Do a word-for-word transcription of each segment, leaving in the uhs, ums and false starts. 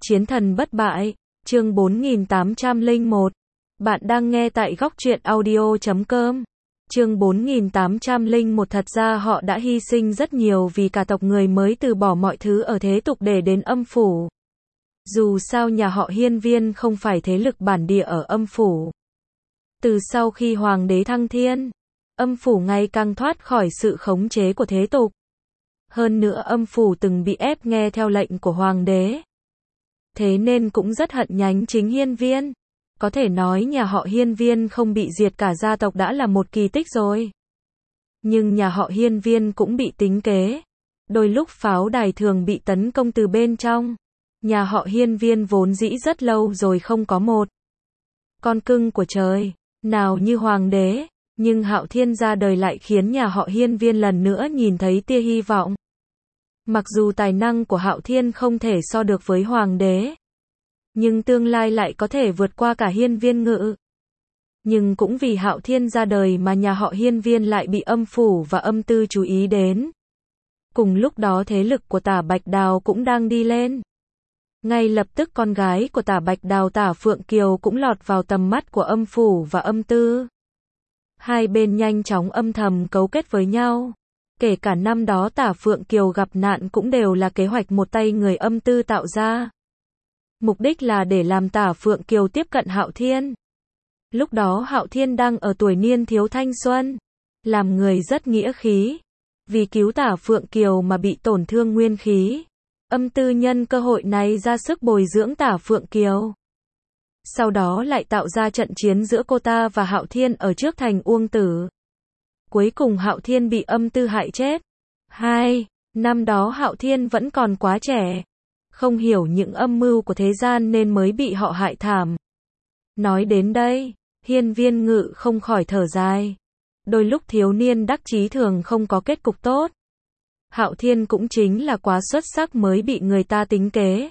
Chiến thần bất bại, chương bốn nghìn tám trăm lẻ một. Bạn đang nghe tại góc truyện audio chấm com. Chương bốn nghìn tám trăm lẻ một. Thật ra họ đã hy sinh rất nhiều vì cả tộc người mới từ bỏ mọi thứ ở thế tục để đến âm phủ. Dù sao nhà họ Hiên Viên không phải thế lực bản địa ở âm phủ. Từ sau khi hoàng đế thăng thiên, âm phủ ngày càng thoát khỏi sự khống chế của thế tục. Hơn nữa âm phủ từng bị ép nghe theo lệnh của hoàng đế. Thế nên cũng rất hận nhánh chính Hiên Viên. Có thể nói nhà họ Hiên Viên không bị diệt cả gia tộc đã là một kỳ tích rồi. Nhưng nhà họ Hiên Viên cũng bị tính kế. Đôi lúc pháo đài thường bị tấn công từ bên trong. Nhà họ Hiên Viên vốn dĩ rất lâu rồi không có một con cưng của trời nào như hoàng đế. Nhưng Hạo Thiên ra đời lại khiến nhà họ Hiên Viên lần nữa nhìn thấy tia hy vọng. Mặc dù tài năng của Hạo Thiên không thể so được với hoàng đế, nhưng tương lai lại có thể vượt qua cả Hiên Viên Ngự. Nhưng cũng vì Hạo Thiên ra đời mà nhà họ Hiên Viên lại bị âm phủ và âm tư chú ý đến. Cùng lúc đó thế lực của Tả Bạch Đào cũng đang đi lên. Ngay lập tức con gái của Tả Bạch Đào Tả Phượng Kiều cũng lọt vào tầm mắt của âm phủ và âm tư. Hai bên nhanh chóng âm thầm cấu kết với nhau. Kể cả năm đó Tả Phượng Kiều gặp nạn cũng đều là kế hoạch một tay người âm tư tạo ra. Mục đích là để làm Tả Phượng Kiều tiếp cận Hạo Thiên. Lúc đó Hạo Thiên đang ở tuổi niên thiếu thanh xuân, làm người rất nghĩa khí. Vì cứu Tả Phượng Kiều mà bị tổn thương nguyên khí. Âm tư nhân cơ hội này ra sức bồi dưỡng Tả Phượng Kiều. Sau đó lại tạo ra trận chiến giữa cô ta và Hạo Thiên ở trước thành Uông Tử. Cuối cùng Hạo Thiên bị âm tư hại chết. Hai, năm đó Hạo Thiên vẫn còn quá trẻ, không hiểu những âm mưu của thế gian nên mới bị họ hại thảm. Nói đến đây, Hiên Viên Ngự không khỏi thở dài. Đôi lúc thiếu niên đắc chí thường không có kết cục tốt. Hạo Thiên cũng chính là quá xuất sắc mới bị người ta tính kế.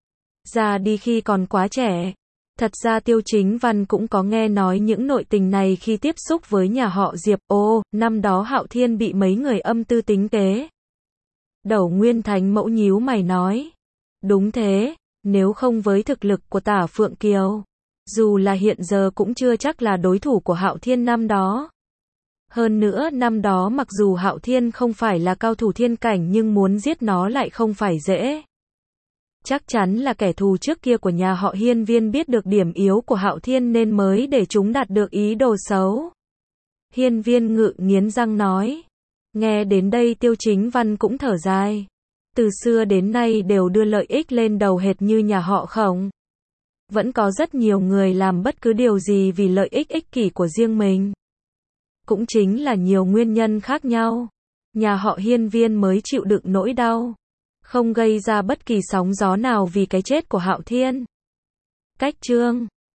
Ra đi khi còn quá trẻ. Thật ra Tiêu Chính Văn cũng có nghe nói những nội tình này khi tiếp xúc với nhà họ Diệp. Ô, năm đó Hạo Thiên bị mấy người âm tư tính kế. Đẩu Nguyên Thánh Mẫu nhíu mày nói. Đúng thế, nếu không với thực lực của Tả Phượng Kiều, dù là hiện giờ cũng chưa chắc là đối thủ của Hạo Thiên năm đó. Hơn nữa năm đó mặc dù Hạo Thiên không phải là cao thủ thiên cảnh nhưng muốn giết nó lại không phải dễ. Chắc chắn là kẻ thù trước kia của nhà họ Hiên Viên biết được điểm yếu của Hạo Thiên nên mới để chúng đạt được ý đồ xấu. Hiên Viên Ngự nghiến răng nói. Nghe đến đây Tiêu Chính Văn cũng thở dài. Từ xưa đến nay đều đưa lợi ích lên đầu hệt như nhà họ Khổng. Vẫn có rất nhiều người làm bất cứ điều gì vì lợi ích ích kỷ của riêng mình. Cũng chính là nhiều nguyên nhân khác nhau. Nhà họ Hiên Viên mới chịu đựng nỗi đau. Không gây ra bất kỳ sóng gió nào vì cái chết của Hạo Thiên. Cách chương